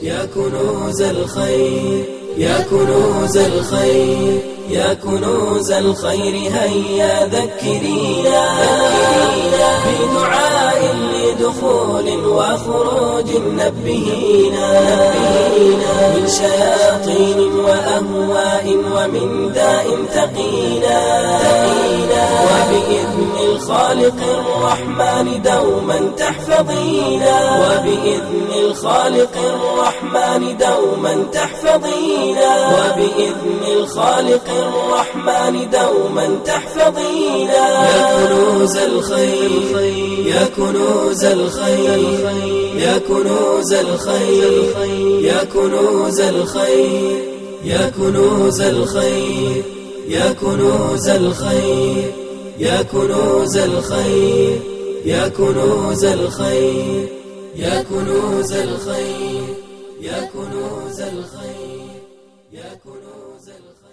يا كنوز الخير يا كنوز الخير يا كنوز الخير هيا ذكرينا بدعاء لدخول وخروج نبهينا من شياطين وأهواء ومن داء تقينا وبإذن الخالق الرحمن دوما تحفظينا وبإذن الخالق الرحمن دوما تحفظينا وبإذن الخالق الرحمن دوما تحفظينا يا كنوز الخير يا كنوز الخير يا كنوز الخير يا كنوز الخير يا كنوز الخير يا كنوز الخير يا كنوز الخير يا كنوز الخير يا كنوز الخير يا كنوز الخير يا كنوز الخير